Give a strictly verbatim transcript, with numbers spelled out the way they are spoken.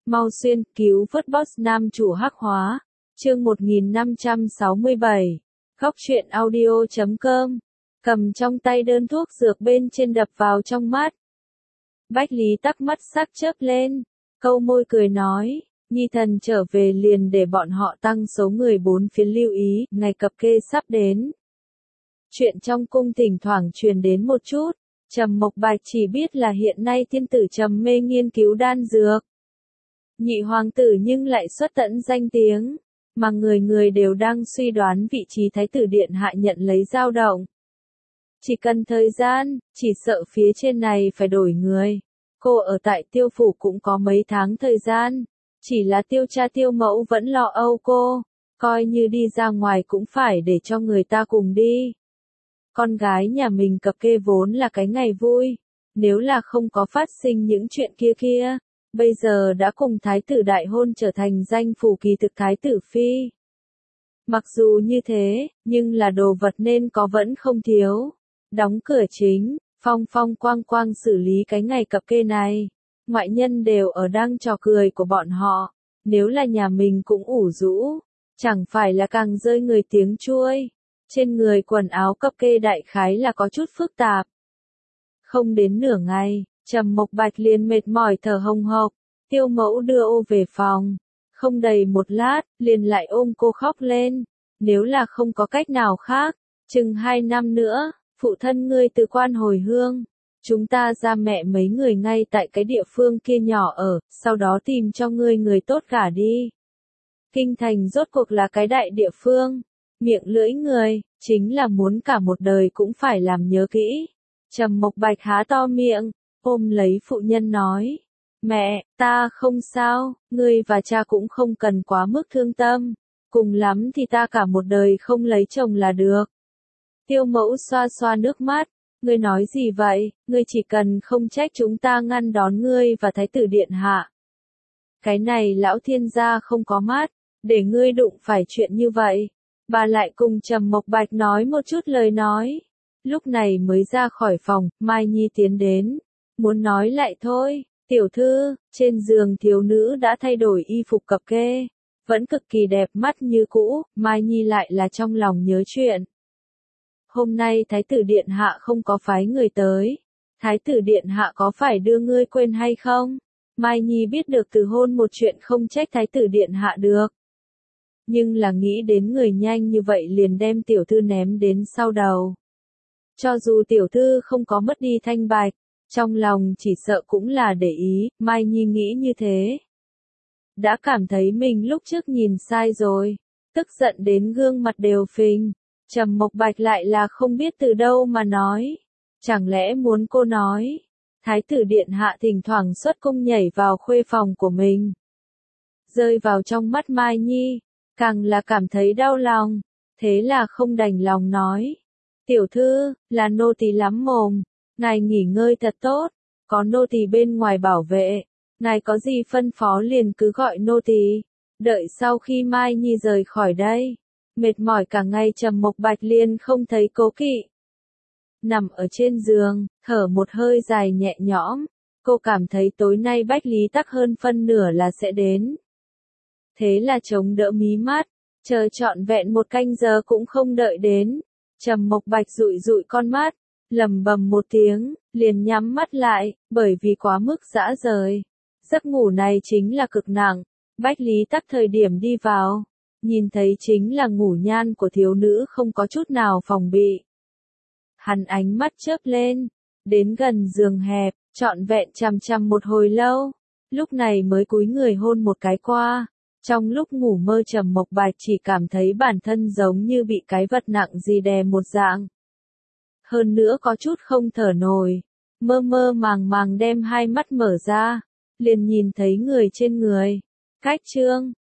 Mau xuyên, cứu vớt boss nam chủ hắc hóa. Chương một nghìn năm trăm sáu mươi bảy. Góc truyện audio chấm com. Cầm trong tay đơn thuốc dược bên trên đập vào trong mắt. Bách Lý Tắc mắt sắc chớp lên, câu môi cười nói, Nhi thần trở về liền để bọn họ tăng số người bốn phía lưu ý, ngày cập kê sắp đến. Chuyện trong cung thỉnh thoảng truyền đến một chút, Trầm Mộc Bạch chỉ biết là hiện nay thiên tử trầm mê nghiên cứu đan dược. Nhị hoàng tử nhưng lại xuất tận danh tiếng, mà người người đều đang suy đoán vị trí thái tử điện hạ nhận lấy dao động. Chỉ cần thời gian, chỉ sợ phía trên này phải đổi người. Cô ở tại Tiêu phủ cũng có mấy tháng thời gian, chỉ là Tiêu cha Tiêu mẫu vẫn lo âu cô, coi như đi ra ngoài cũng phải để cho người ta cùng đi. Con gái nhà mình cập kê vốn là cái ngày vui, nếu là không có phát sinh những chuyện kia kia, bây giờ đã cùng thái tử đại hôn trở thành danh phủ kỳ thực thái tử phi. Mặc dù như thế, nhưng là đồ vật nên có vẫn không thiếu. Đóng cửa chính, phong phong quang quang xử lý cái ngày cập kê này. Ngoại nhân đều ở đang trò cười của bọn họ, nếu là nhà mình cũng ủ rũ, chẳng phải là càng rơi người tiếng chuôi. Trên người quần áo cập kê đại khái là có chút phức tạp. Không đến nửa ngày, Trầm Mộc Bạch liền mệt mỏi thở hồng hộc, Tiêu mẫu đưa ô về phòng. Không đầy một lát, liền lại ôm cô khóc lên. Nếu là không có cách nào khác, chừng hai năm nữa, phụ thân ngươi từ quan hồi hương. Chúng ta ra mẹ mấy người ngay tại cái địa phương kia nhỏ ở, sau đó tìm cho ngươi người tốt gả đi. Kinh thành rốt cuộc là cái đại địa phương. Miệng lưỡi người, chính là muốn cả một đời cũng phải làm nhớ kỹ. Trầm Mộc Bạch há to miệng, ôm lấy phụ nhân nói. Mẹ, ta không sao, ngươi và cha cũng không cần quá mức thương tâm. Cùng lắm thì ta cả một đời không lấy chồng là được. Tiêu mẫu xoa xoa nước mắt. Ngươi nói gì vậy, ngươi chỉ cần không trách chúng ta ngăn đón ngươi và thái tử điện hạ. Cái này lão thiên gia không có mắt, để ngươi đụng phải chuyện như vậy. Bà lại cùng Trầm Mộc Bạch nói một chút lời nói. Lúc này mới ra khỏi phòng, Mai Nhi tiến đến. Muốn nói lại thôi, tiểu thư, trên giường thiếu nữ đã thay đổi y phục cập kê. Vẫn cực kỳ đẹp mắt như cũ, Mai Nhi lại là trong lòng nhớ chuyện. Hôm nay thái tử điện hạ không có phái người tới. Thái tử điện hạ có phải đưa ngươi quên hay không? Mai Nhi biết được từ hôn một chuyện không trách thái tử điện hạ được. Nhưng là nghĩ đến người nhanh như vậy liền đem tiểu thư ném đến sau đầu. Cho dù tiểu thư không có mất đi thanh bạch, trong lòng chỉ sợ cũng là để ý, Mai Nhi nghĩ như thế. Đã cảm thấy mình lúc trước nhìn sai rồi, tức giận đến gương mặt đều phình. Trầm Mộc Bạch lại là không biết từ đâu mà nói. Chẳng lẽ muốn cô nói, thái tử điện hạ thỉnh thoảng xuất cung nhảy vào khuê phòng của mình. Rơi vào trong mắt Mai Nhi, càng là cảm thấy đau lòng, thế là không đành lòng nói. Tiểu thư, là nô tỳ lắm mồm, ngài nghỉ ngơi thật tốt, có nô tỳ bên ngoài bảo vệ, ngài có gì phân phó liền cứ gọi nô tỳ. Đợi sau khi Mai Nhi rời khỏi đây, mệt mỏi cả ngày Trầm Mộc Bạch liền không thấy cố kỵ. Nằm ở trên giường, thở một hơi dài nhẹ nhõm, cô cảm thấy tối nay Bách Lý Tắc hơn phân nửa là sẽ đến. Thế là chống đỡ mí mắt, chờ trọn vẹn một canh giờ cũng không đợi đến. Trầm Mộc Bạch dụi dụi con mắt, lầm bầm một tiếng, liền nhắm mắt lại, bởi vì quá mức dã rời. Giấc ngủ này chính là cực nặng. Bách Lý Tắc thời điểm đi vào, nhìn thấy chính là ngủ nhan của thiếu nữ không có chút nào phòng bị. Hắn ánh mắt chớp lên, đến gần giường hẹp, trọn vẹn chằm chằm một hồi lâu, lúc này mới cúi người hôn một cái qua. Trong lúc ngủ mơ Trầm Mộc Bạch chỉ cảm thấy bản thân giống như bị cái vật nặng gì đè một dạng. Hơn nữa có chút không thở nổi, mơ mơ màng màng đem hai mắt mở ra, liền nhìn thấy người trên người. Cách chương,